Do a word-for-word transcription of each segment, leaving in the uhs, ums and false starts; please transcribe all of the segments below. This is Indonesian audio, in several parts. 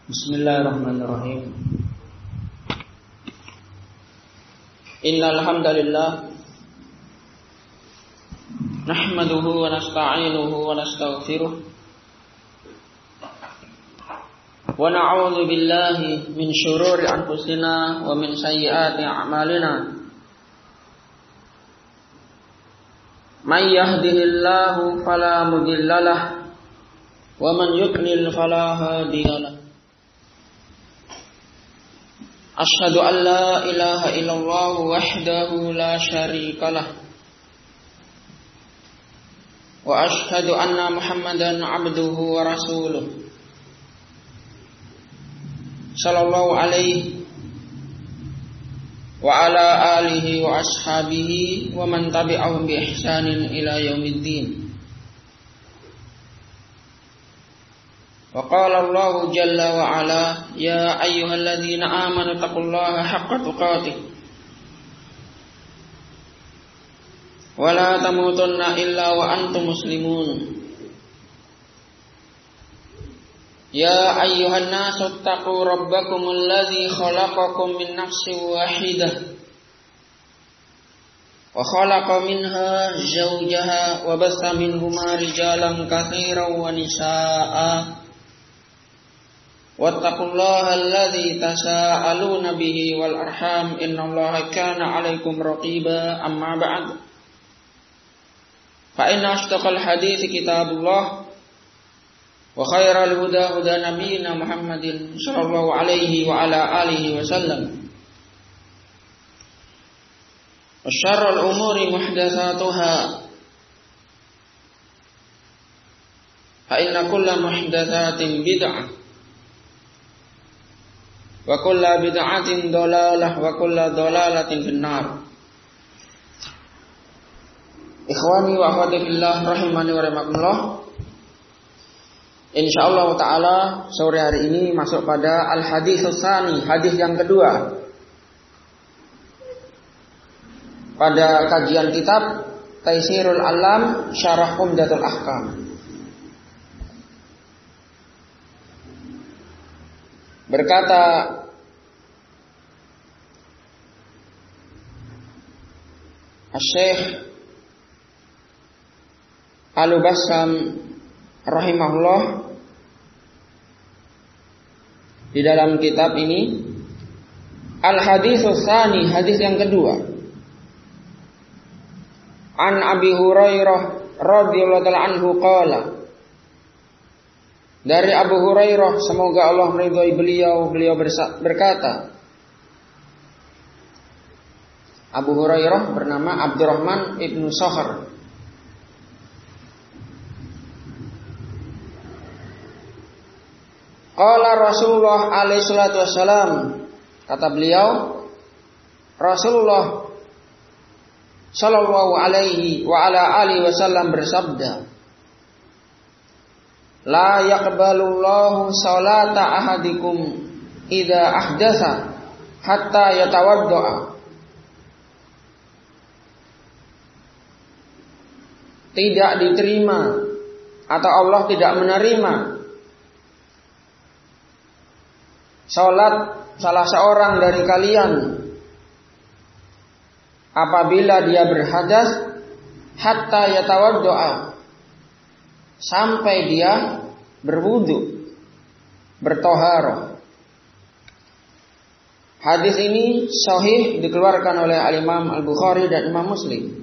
Bismillahirrahmanirrahim. Innal hamdalillah nahmaduhu wa nasta'inuhu wa nastaghfiruh wa na'udzu billahi min shururi anfusina wa min sayyiati a'malina. May yahdihillahu fala mudhillalah wa man yudlil fala hadiyalah. Asyhadu an la ilaha illallah wahdahu la syarikalah wa asyhadu anna Muhammadan abduhu wa rasuluh sallallahu alaihi wa ala alihi wa ashabihi wa man tabi'ahum bi ihsanin ila yaumiddin. Wa qala Allah jalla wa ala ya ayyuhalladzina amanu taqullaha haqqa tuqatih wa la tamutunna illa wa antum muslimun. Ya ayyuhan nasu taqu rabbakumul ladzi khalaqakum min nafsin wahidah wa khalaqa minha zawjaha wa bassa minhuma rijalan katsiran wa nisaa'a wattaqullaha alladzi tasaaluna bihi wal arham innallaha kana 'alaikum raqiba. Amma ba'd, fa inna asdaqal hadithi kitabullah wa khairal huda huda nabiyyina Muhammadin sallallahu alaihi wa ala alihi wasallam wa syarrul umuri muhdatsatuha fa inna kulla muhdatsatin bid'ah wa kulla bid'atin dhalalah wa kulla dhalalatin finnar. Ikhwani wa akhwati fillah rahimani wa rahimakumullah. Insyaallah taala sore hari ini masuk pada al-hadits tsani, hadis yang kedua pada kajian kitab Taisirul Alam Syarah Umdatul Ahkam. Berkata Asy-Syaikh Al-Bassam rahimahullah di dalam kitab ini, Al-Haditsus Tsani, hadis yang kedua. An Abi Hurairah radhiyallahu ta'ala anhu qala, dari Abu Hurairah semoga Allah meridhai beliau, beliau berkata, Abu Hurairah bernama Abdurrahman ibnu Sakhr. Qala Rasulullah alaihi salatu wassalam, kata beliau, Rasulullah sallallahu alaihi wa ala alihi wasallam bersabda, la yaqbalullahu salata ahadikum idza ahdatsa hatta yatawaddaa. Tidak diterima atau Allah tidak menerima salat salah seorang dari kalian apabila dia berhadas hatta yatawaddaa, sampai dia berwudu, bertoharoh. Hadis ini sahih dikeluarkan oleh Al-Imam Al-Bukhari dan Imam Muslim.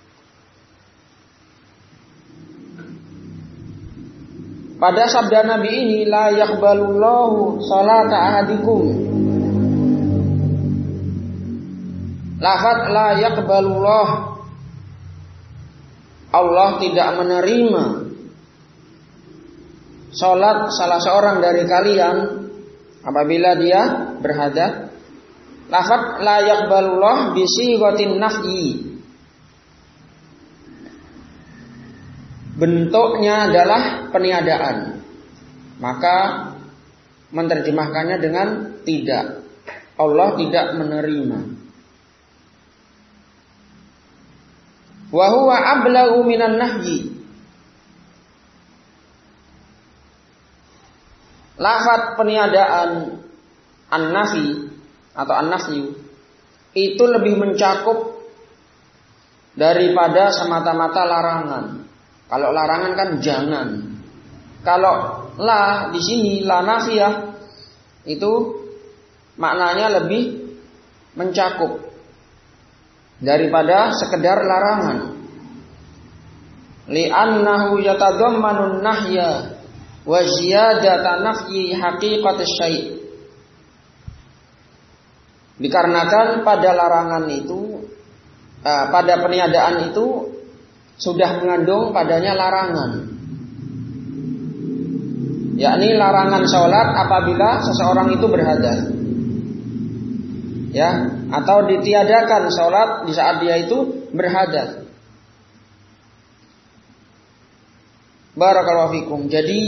Pada sabda Nabi ini, la yaqbalullahu salata ahadikum. Lafaz la yaqbalullah, Allah tidak menerima salat salah seorang dari kalian apabila dia berhadas. Lafaz la yaqbalullah bi sighatin nafyi, bentuknya adalah peniadaan, maka menerjemahkannya dengan tidak. Allah tidak menerima. Wa huwa ablaghu minan nahyi. lafaz peniadaan an-nafi atau an-nafyu itu lebih mencakup daripada semata-mata larangan. Kalau larangan kan jangan. Kalau la di sini la nafiyah itu maknanya lebih mencakup daripada sekedar larangan. Li'annahu yatadammanun nahya wa ziyadata nafyi haqiqati syai'. Dikarenakan pada larangan itu eh, pada peniadaan itu sudah mengandung padanya larangan, yakni larangan sholat apabila seseorang itu berhadas, ya, atau ditiadakan sholat di saat dia itu berhadas. Barakallahu fikum. Jadi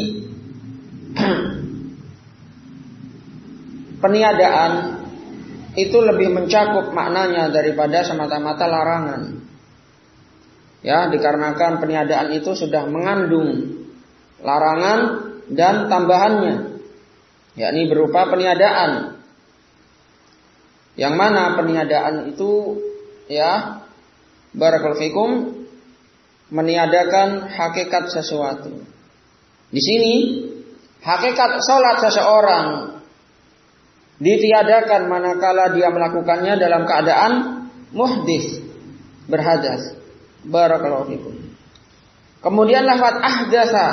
peniadaan itu lebih mencakup maknanya daripada semata-mata larangan. Ya, dikarenakan peniadaan itu sudah mengandung larangan dan tambahannya, yakni berupa peniadaan. Yang mana peniadaan itu, ya, barakallahu fikum, meniadakan hakikat sesuatu. Di sini hakikat salat seseorang ditiadakan manakala dia melakukannya dalam keadaan muhdits, berhadas. Barakallahu fikum. Kemudian lafaz ahdasa,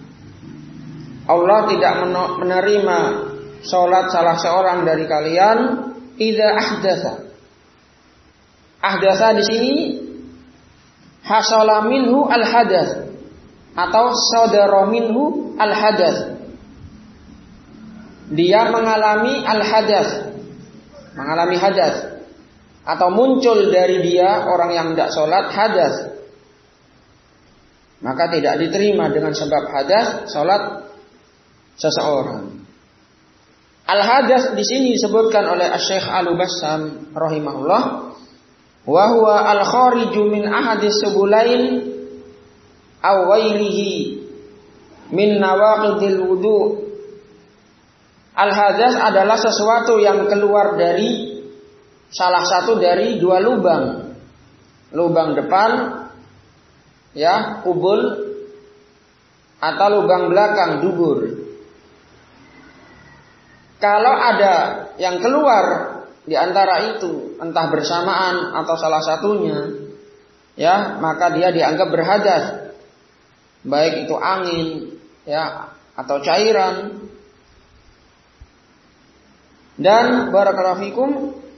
Allah tidak menerima salat salah seorang dari kalian idza ahdasa. Ahdasa di sini hasala minhu al-hadas atau sadara minhu al-hadas. Dia mengalami al-hadas, mengalami hadas, atau muncul dari dia orang yang tidak sholat hadas, maka tidak diterima dengan sebab hadas sholat seseorang. Al-hadas di sini disebutkan oleh Asy-Syaikh Al-Bassam rahimahullah, wa huwa al-khariju min ahadis subulain aw ghairihi min nawaqidil wudu'. Al-hadas adalah sesuatu yang keluar dari salah satu dari dua lubang. Lubang depan, ya, kubul, atau lubang belakang, dubur. Kalau ada yang keluar di antara itu, entah bersamaan atau salah satunya, ya, maka dia dianggap berhadas. Baik itu angin, ya, atau cairan. Dan barakallahu fikum,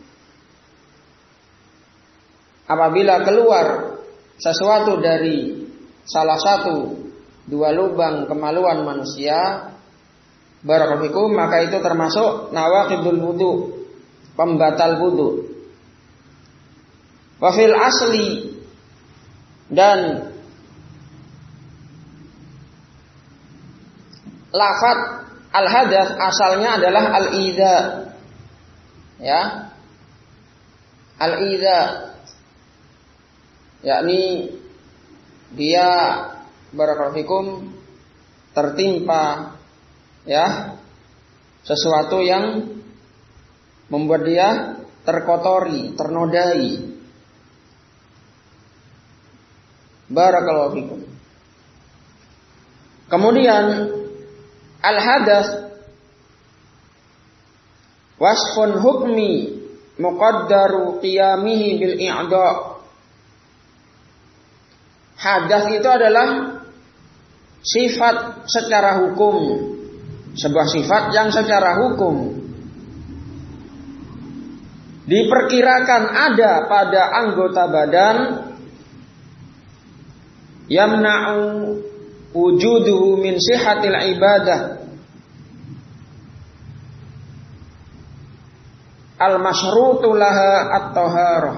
apabila keluar sesuatu dari salah satu dua lubang kemaluan manusia, barakallahu fikum, maka itu termasuk nawaqidul wudu, pembatal wudu. Wa fil asli, dan lafaz al-hadas asalnya adalah al-idza. Ya, al-idza, yakni dia barakallahu fikum tertimpa, ya, sesuatu yang membuat dia terkotori, ternodai. Barakallahu fikum. Kemudian al-hadas wasfun hukmi muqaddaru qiyamihi bil i'da. Hadas itu adalah sifat secara hukum, sebuah sifat yang secara hukum diperkirakan ada pada anggota badan yamna'u wujuduhu min sihhatil ibadah al-masyrutu laha at-taharah.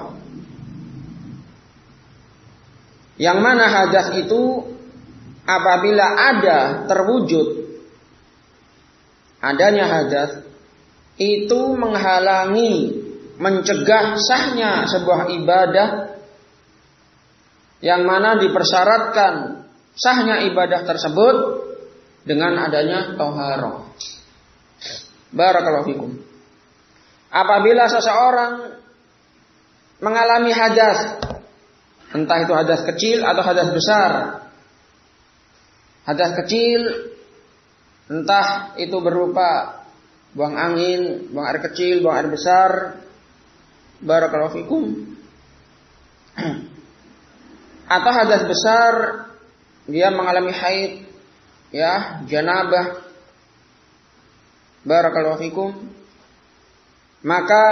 Yang mana hadas itu apabila ada, terwujud adanya hadas, itu menghalangi, mencegah sahnya sebuah ibadah yang mana dipersyaratkan sahnya ibadah tersebut dengan adanya taharah. Barakallahu fikum. Apabila seseorang mengalami hadas, entah itu hadas kecil atau hadas besar. Hadas kecil entah itu berupa buang angin, buang air kecil, buang air besar. Barakallahu fikum. Atau hadas besar, dia mengalami haid, ya, janabah. Barakallahu fikum. Maka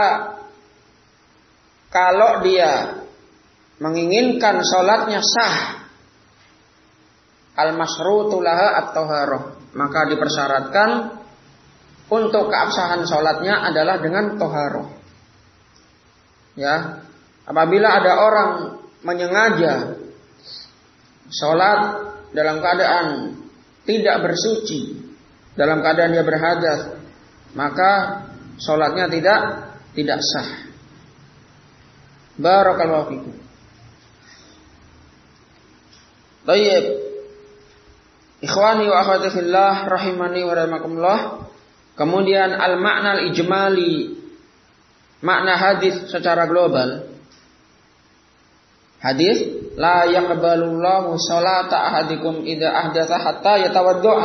kalau dia menginginkan sholatnya sah, al-masyrutu laha at-taharah, maka dipersyaratkan untuk keabsahan sholatnya adalah dengan taharah. Ya, apabila ada orang menyengaja sholat dalam keadaan tidak bersuci, dalam keadaan dia berhadas, maka sholatnya tidak tidak sah. Barakallahu fikum. Baik, ikhwani wa akhwati fillah rahimani wa rahimakumullah. Kemudian al-makna al-ijmali, makna hadis secara global. Hadis la yaqbalullahu sholata ahadikum idza ahdatsa hatta yatawaddoa.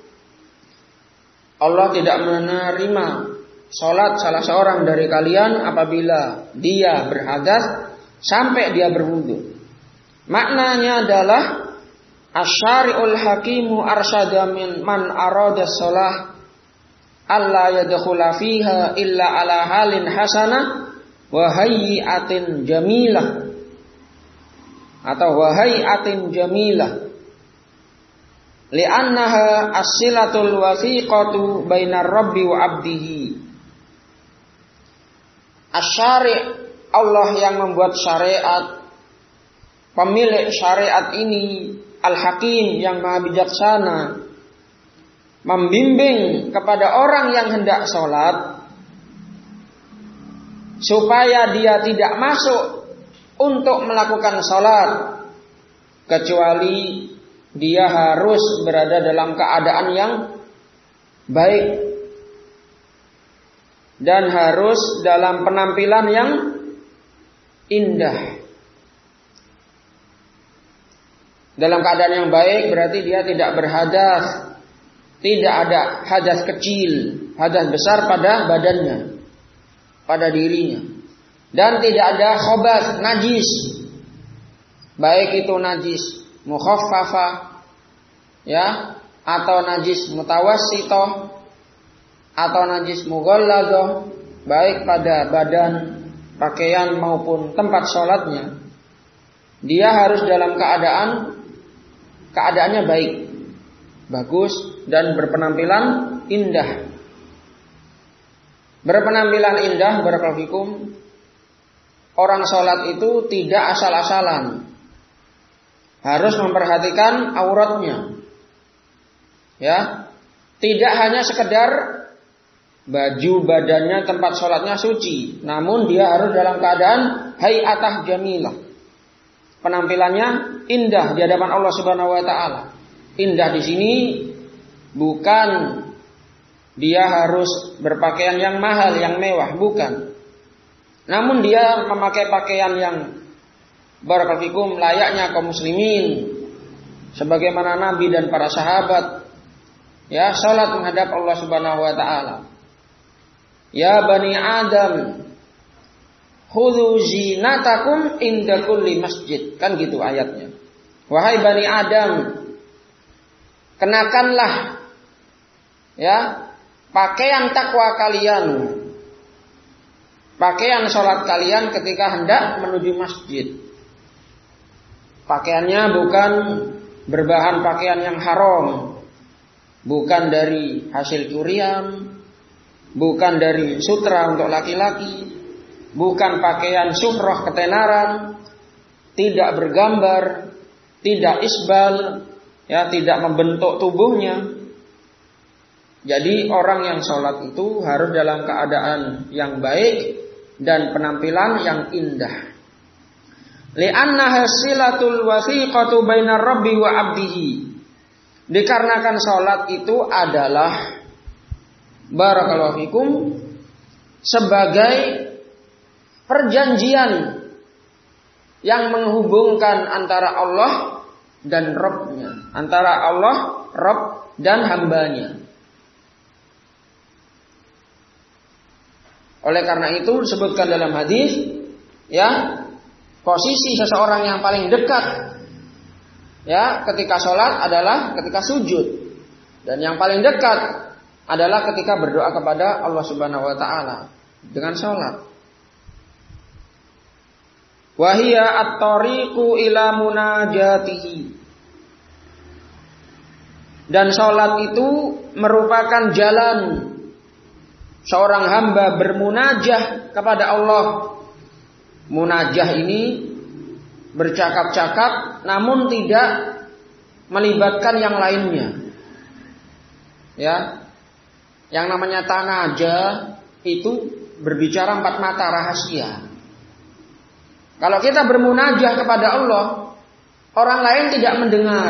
Allah tidak menerima salat salah seorang dari kalian apabila dia berhadas sampai dia berwudu. Maknanya adalah asyari'ul hakimu arsyada min man arada shalah alla yadkhula fiha illa ala halin hasanah wa hayyatin jamilah atau wa hayyatin jamilah li'annaha as-silatul wasiqatu bainar rabbi wa 'abdihi. Asyari' Allah yang membuat syariat, pemilik syariat ini Al-Hakim yang maha bijaksana, membimbing kepada orang yang hendak sholat supaya dia tidak masuk untuk melakukan sholat kecuali dia harus berada dalam keadaan yang baik dan harus dalam penampilan yang indah. Dalam keadaan yang baik berarti dia tidak berhadas, tidak ada hadas kecil, hadas besar pada badannya, pada dirinya, dan tidak ada khobas, najis, baik itu najis mukhaffafah, ya, atau najis mutawassithah, atau najis mughalladzah, baik pada badan, pakaian maupun tempat sholatnya. Dia harus dalam keadaan keadaannya baik, bagus, dan berpenampilan indah. Berpenampilan indah, barakallahu fikum. Orang sholat itu tidak asal-asalan, harus memperhatikan auratnya. Ya, tidak hanya sekedar baju badannya, tempat sholatnya suci, namun dia harus dalam keadaan hayatah jamilah. Penampilannya indah di hadapan Allah Subhanahu wa taala. Indah di sini bukan dia harus berpakaian yang mahal, yang mewah, bukan. Namun dia memakai pakaian yang barakallahu fikum layaknya kaum muslimin, sebagaimana Nabi dan para sahabat, ya, salat menghadap Allah Subhanahu wa taala. Ya bani Adam, khudhu zinatakum inda kulli masjid. Kan gitu ayatnya. Wahai Bani Adam, kenakanlah, ya, pakaian takwa kalian, pakaian sholat kalian ketika hendak menuju masjid. Pakaiannya bukan berbahan pakaian yang haram, bukan dari hasil curian, bukan dari sutra untuk laki-laki, bukan pakaian syuhrah ketenaran, tidak bergambar, tidak isbal, ya, tidak membentuk tubuhnya. Jadi orang yang sholat itu harus dalam keadaan yang baik dan penampilan yang indah. Li'annaha silatul wasiqatu bainar rabbi wa 'abdihi. Dikarenakan sholat itu adalah barakallahu fikum sebagai perjanjian yang menghubungkan antara Allah dan Rabb-nya, antara Allah, Rabb dan hambanya. Oleh karena itu disebutkan dalam hadis, ya, posisi seseorang yang paling dekat, ya, ketika sholat adalah ketika sujud, dan yang paling dekat adalah ketika berdoa kepada Allah Subhanahu Wa Taala dengan sholat. Wahia at-tariqu ila munajatihi. Dan sholat itu merupakan jalan seorang hamba bermunajah kepada Allah. Munajah ini bercakap-cakap namun tidak melibatkan yang lainnya. Ya. Yang namanya tanaja itu berbicara empat mata rahasia. Kalau kita bermunajah kepada Allah, orang lain tidak mendengar.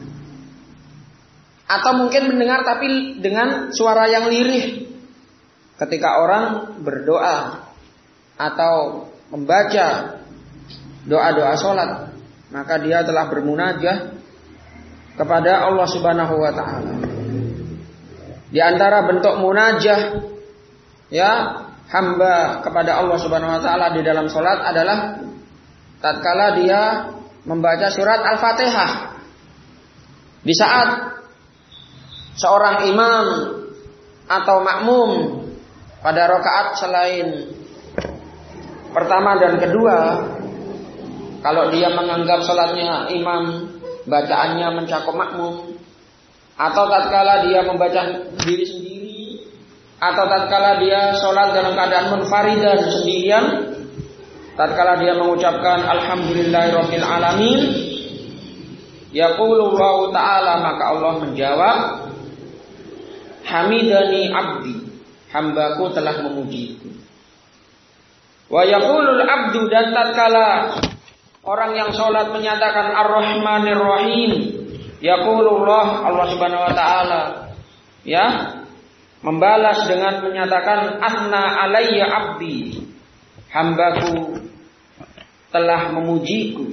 Atau mungkin mendengar tapi dengan suara yang lirih. Ketika orang berdoa atau membaca doa-doa sholat, maka dia telah bermunajah kepada Allah Subhanahu Wa Taala. Di antara bentuk munajah, ya, hamba kepada Allah Subhanahu Wa Taala di dalam sholat adalah tatkala dia membaca surat Al-Fatihah. Di saat seorang imam atau makmum pada rakaat selain pertama dan kedua, kalau dia menganggap sholatnya imam bacaannya mencakup makmum, atau tatkala dia membaca diri sendiri, atau tatkala dia sholat dalam keadaan munfaridan sendirian, tatkala dia mengucapkan alhamdulillahirabbil alamin, yaqulullahu ta'ala, maka Allah menjawab, hamidani abdi, hambaku telah memujiku. Wa yaqulul abdu, dan tatkala orang yang sholat menyatakan ar-rahmanir rahim, yaqulullah, Allah Subhanahu Wa Ta'ala, ya, membalas dengan menyatakan asna alayya abdi, hambaku telah memujiku.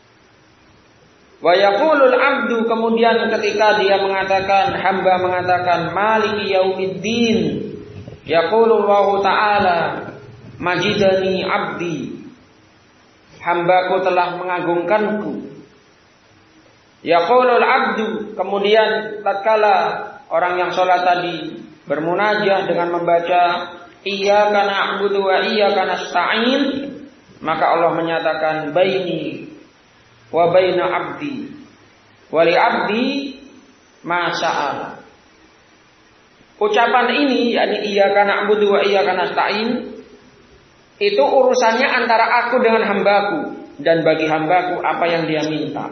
Wa yaqulul abdu, kemudian ketika dia mengatakan, hamba mengatakan maliki yaumiddin, yaqulullahu ta'ala majidani abdi, hambaku telah mengagungkanku. Yaqulul abdu, kemudian tatkala orang yang sholat tadi bermunajah dengan membaca iyyaka na'budu wa iyyaka nasta'in, maka Allah menyatakan baini wa baina abdi wa li abdi ma sa'ala. Ucapan ini, yakni iyyaka na'budu wa iyyaka nasta'in, itu urusannya antara aku dengan hambaku, dan bagi hambaku apa yang dia minta.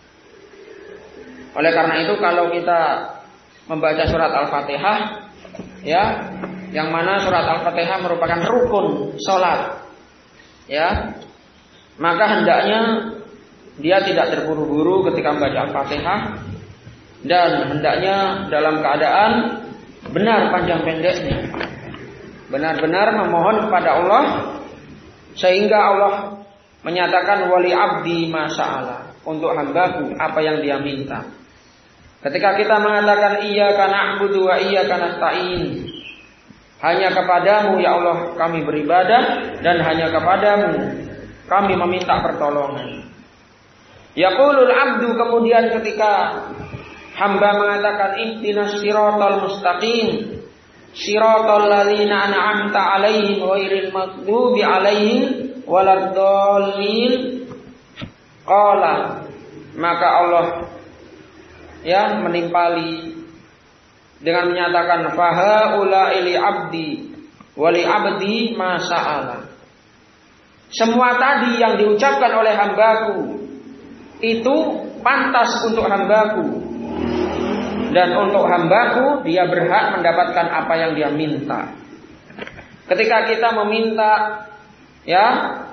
Oleh karena itu kalau kita membaca surat Al-Fatihah, ya, yang mana surat Al-Fatihah merupakan rukun sholat, ya, maka hendaknya dia tidak terburu-buru ketika membaca Al-Fatihah, dan hendaknya dalam keadaan benar panjang pendeknya, benar-benar memohon kepada Allah, sehingga Allah menyatakan wali abdi masa'ala, untuk hambaku apa yang dia minta. Ketika kita mengatakan iyyaka na'budu wa iyyaka nasta'in, hanya kepadamu ya Allah kami beribadah, dan hanya kepadamu kami meminta pertolongan. Yaqulul abdu, kemudian ketika hamba mengatakan ihdinas siratal mustaqim, siratal ladzina an'amta 'alaihim ghairil maghdubi 'alaihim waladdallin, qala, maka Allah, ya, menimpali dengan menyatakan fahaula ili abdi wali abdi masa'ala. Semua tadi yang diucapkan oleh hambaku itu pantas untuk hambaku, dan untuk hambaku dia berhak mendapatkan apa yang dia minta. Ketika kita meminta, ya,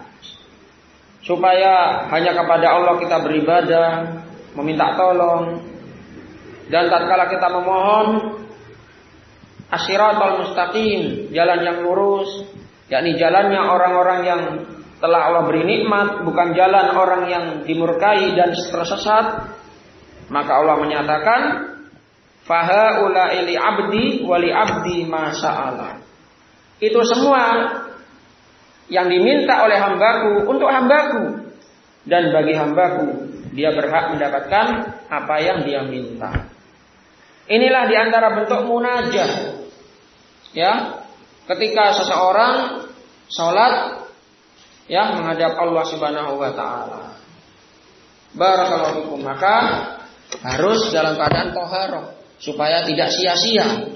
supaya hanya kepada Allah kita beribadah, meminta tolong, dan tatkala kita memohon as-siratal mustaqim, jalan yang lurus, yakni jalannya orang-orang yang telah Allah beri nikmat, bukan jalan orang yang dimurkai dan tersesat. Maka Allah menyatakan, fahaula'i li abdi wa li abdi ma sa'ala. Itu semua yang diminta oleh hambaku untuk hambaku, dan bagi hambaku dia berhak mendapatkan apa yang dia minta. Inilah diantara bentuk munajah, ya, ketika seseorang sholat, ya, menghadap Allah Subhanahu wa taala. Barakallahu fikum. Maka harus dalam keadaan thaharah supaya tidak sia-sia.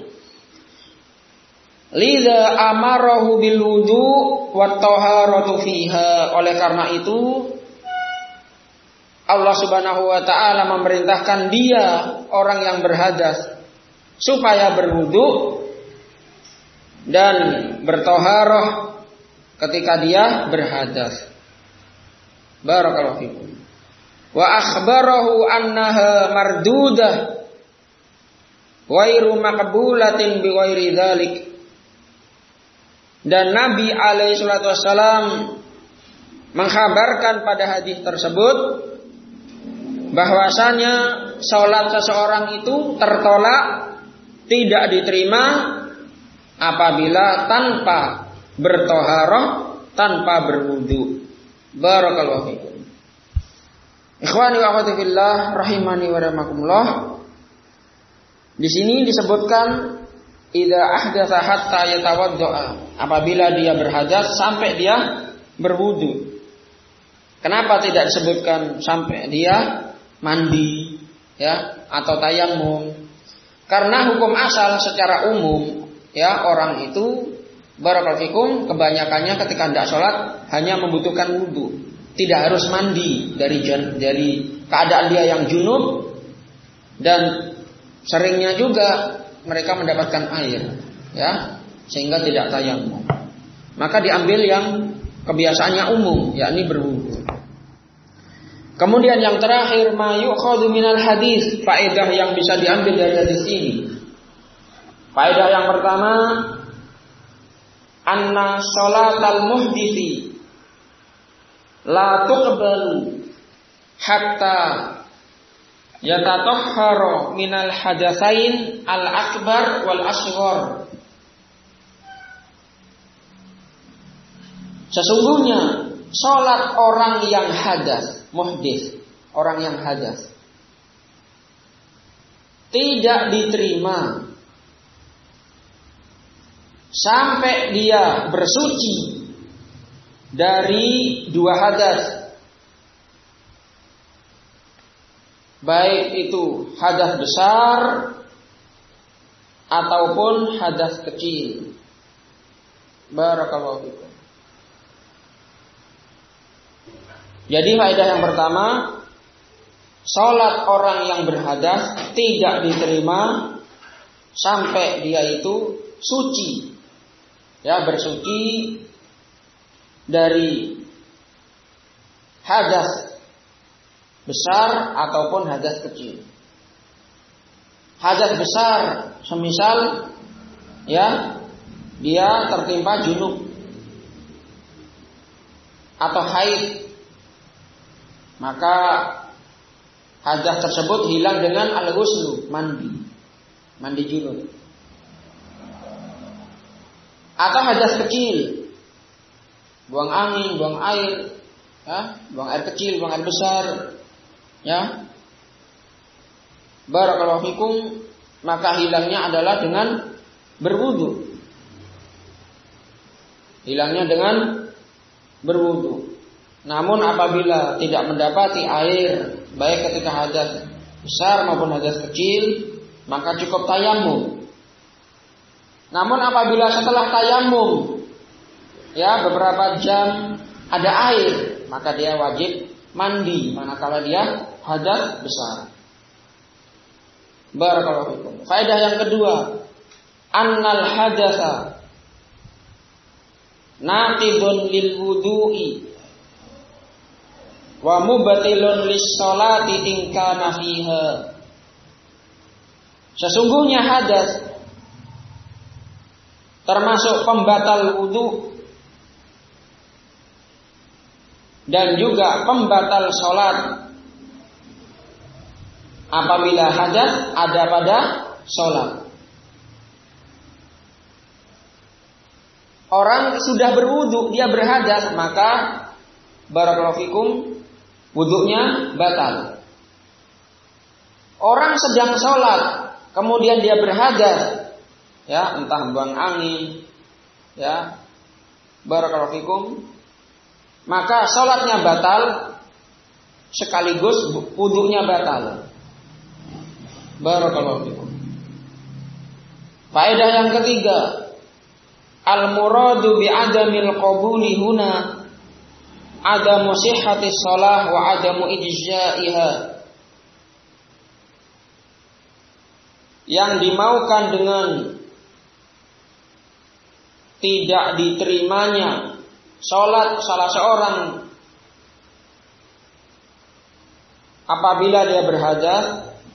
Lidza amarahu bil wudu wat thaharatu fiha. Oleh karena itu Allah Subhanahu wa taala memerintahkan dia, orang yang berhadas, supaya berwudu dan berthaharah ketika dia berhadas. Barakallahu fikum. Wa akhbarahu annaha mardudah ghairu maqbulatin bi ghairi dzalik. Dan Nabi alaihi salatu wassalam mengkhabarkan pada hadis tersebut bahwasanya salat seseorang itu tertolak, tidak diterima apabila tanpa berthaharah, tanpa berwudu. Barakallahu fikum. Ikhwani wa akhwati fillah rahimani wa rahimakumullah. Di sini disebutkan idza ahdatsa hatta yatawaddaa, apabila dia berhadas sampai dia berwudu. Kenapa tidak disebutkan sampai dia mandi, ya, atau tayamum? Karena hukum asal secara umum, ya, orang itu barakallahu fikum kebanyakannya ketika hendak sholat hanya membutuhkan wudu, tidak harus mandi dari dari keadaan dia yang junub, dan seringnya juga mereka mendapatkan air, ya, sehingga tidak tayamum. Maka diambil yang kebiasaannya umum, yakni berwudu. Kemudian yang terakhir, ma yu'khadhu minal hadis, faedah yang bisa diambil dari hadis ini. Faedah yang pertama, anna sholatal muhditsi la tuqbalu hatta yatatahhara minal hadatsain al-akbar wal asghar. Sesungguhnya salat orang yang hadas, muhdits, orang yang hadas, tidak diterima sampai dia bersuci dari dua hadas, baik itu hadas besar ataupun hadas kecil. Barakallahu fikum. Jadi faedah yang pertama, salat orang yang berhadas tidak diterima sampai dia itu suci, ya, bersuci dari hadas besar ataupun hadas kecil. Hadas besar semisal, ya, dia tertimpa junub atau haid, maka hadas tersebut hilang dengan al-ghuslu, mandi, mandi junub. Atau hadas kecil, buang angin, buang air, ya, buang air kecil, buang air besar, ya. Barakallahu fikum, maka hilangnya adalah dengan berwudu. Hilangnya dengan berwudu. Namun apabila tidak mendapati air, baik ketika hadas besar maupun hadas kecil, maka cukup tayamum. Namun apabila setelah tayamum, ya, beberapa jam ada air, maka dia wajib mandi manakala dia hadas besar. Barakallahu fikum. Faedah yang kedua, annal hadatsa naqidun lil wudu'i wa mubtilun lis-sholati in kana fiha. Sesungguhnya hadas termasuk pembatal wudu dan juga pembatal sholat apabila hadas ada pada sholat. Orang sudah berwudu, dia berhadas, maka barakallahu fikum wudunya batal. Orang sedang sholat, kemudian dia berhadas, ya entah buang angin, ya barakallahu fikum, maka sholatnya batal sekaligus wudunya batal. Barakallahu fikum. Faedah yang ketiga, al-muradu bi'adamil qabuli huna adamu sihhati shalah wa adamu ijza'iha. Yang dimaukan dengan tidak diterimanya sholat salah seorang apabila dia berhadas,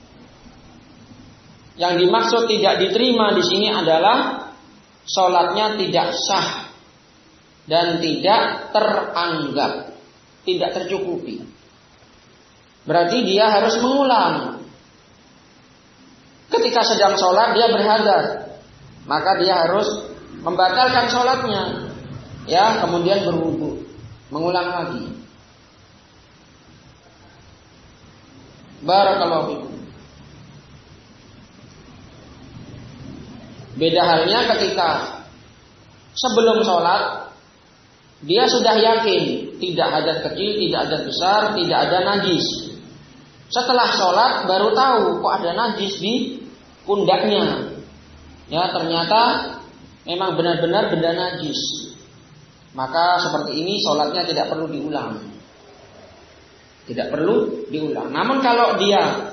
yang dimaksud tidak diterima di sini adalah sholatnya tidak sah dan tidak teranggap, tidak tercukupi. Berarti dia harus mengulang. Ketika sedang sholat dia berhadas, maka dia harus membatalkan sholatnya, ya kemudian berwudu, mengulang lagi. Barakallahu fikum. Beda halnya ketika sebelum sholat dia sudah yakin tidak hadas kecil, tidak hadas besar, tidak ada najis. Setelah sholat baru tahu kok ada najis di pundaknya. Ya ternyata memang benar-benar benda najis. Maka seperti ini sholatnya tidak perlu diulang. Tidak perlu diulang. Namun kalau dia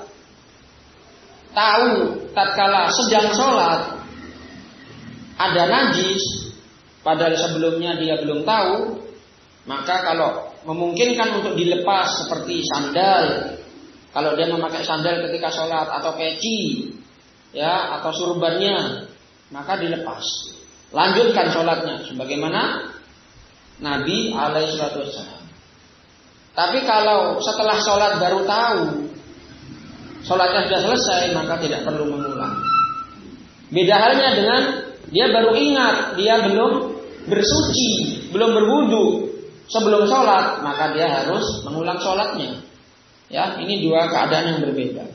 tahu tatkala sedang sholat ada najis, padahal sebelumnya dia belum tahu, maka kalau memungkinkan untuk dilepas seperti sandal, kalau dia memakai sandal ketika sholat atau peci, ya atau surbannya, maka dilepas. Lanjutkan sholatnya sebagaimana Nabi alaihi salatu wassalam. Tapi kalau setelah sholat baru tahu sholatnya sudah selesai, maka tidak perlu mengulang. Beda halnya dengan dia baru ingat dia belum bersuci, belum berwudu sebelum sholat, maka dia harus mengulang sholatnya. Ya, ini dua keadaan yang berbeda.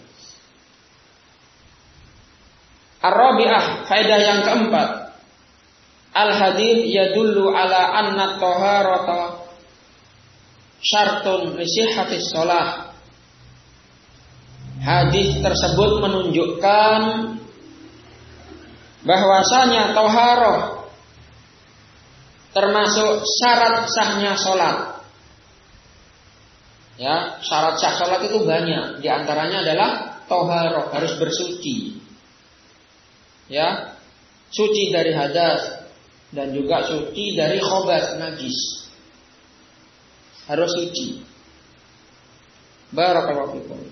Ar-rabi'ah, faedah yang keempat. Al-hadits yadullu ala anna taharata syartun li sihhatis shalah. Hadis tersebut menunjukkan bahwasanya taharah termasuk syarat sahnya sholat. Ya, syarat sah sholat itu banyak. Di antaranya adalah taharah, harus bersuci. Ya, suci dari hadas dan juga suci dari khobath, najis. Harus suci. Barakallahu fikum.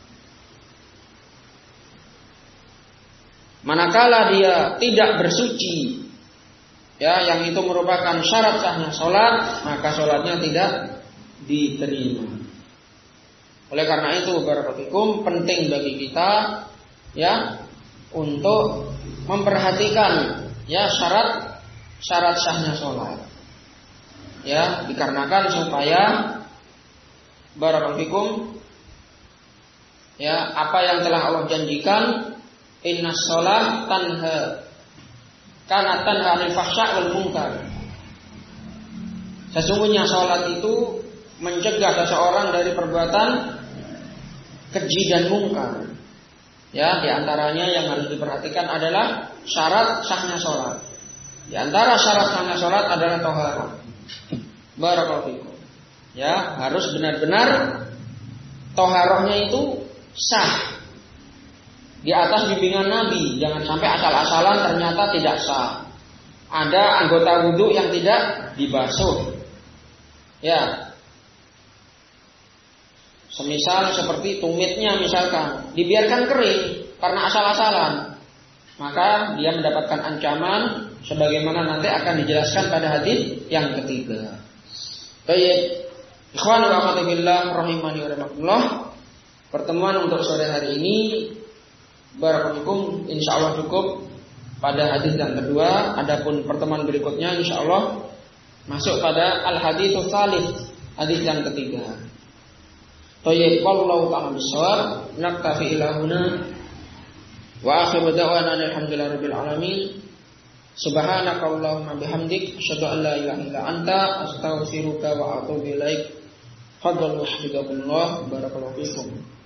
Manakala dia tidak bersuci, ya, yang itu merupakan syarat sahnya sholat, maka sholatnya tidak diterima. Oleh karena itu, barakallahu fikum, penting bagi kita, ya, untuk memperhatikan, ya, syarat syarat sahnya sholat, ya, dikarenakan supaya barakallahu fikum, ya, apa yang telah Allah janjikan. Inna sholat tanha kana tanha 'anil fahsya' wal munkar. Sesungguhnya sholat itu mencegah seseorang dari perbuatan keji dan mungkar. Ya, di antaranya yang harus diperhatikan adalah syarat sahnya sholat. Di antara syarat sahnya sholat adalah taharah. Barakallahu fikum. Ya, harus benar-benar taharahnya itu sah. Di atas bimbingan Nabi, jangan sampai asal-asalan ternyata tidak sah. Ada anggota wudhu yang tidak dibasuh. Ya, semisal seperti tumitnya misalkan, dibiarkan kering karena asal-asalan, maka dia mendapatkan ancaman sebagaimana nanti akan dijelaskan pada hadis yang ketiga. Baik, ikhwan wa akhwati billah rahimani wa rahimakumullah. Pertemuan untuk sore hari ini barakallahu insyaallah cukup pada hadis yang kedua. Adapun pertemuan berikutnya insyaallah masuk pada al-hadits tsalits, hadis yang ketiga. Baik, wallahu ta'ala bishawab. Naktafi ila huna wa akhiru da'wana alhamdulillahi rabbil alamin. Subhanakallahumma bihamdik asyhadu an la ilaha illa anta astaghfiruka wa atubu ilaik. Fadhlu hafizakumullah barakallahu fikum.